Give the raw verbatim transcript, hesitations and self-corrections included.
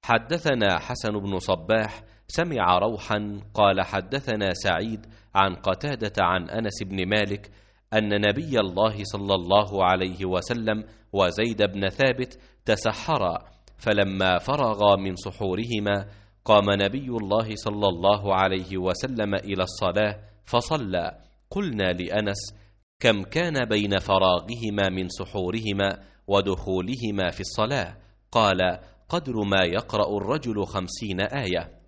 حدثنا حسن بن صباح سمع روحا قال حدثنا سعيد عن قتادة عن أنس بن مالك أن نبي الله صلى الله عليه وسلم وزيد بن ثابت تسحرا، فلما فرغا من سحورهما قام نبي الله صلى الله عليه وسلم إلى الصلاة فصلى. قلنا لأنس: كم كان بين فراغهما من سحورهما ودخولهما في الصلاة؟ قال: قدر ما يقرأ الرجل خمسين آية.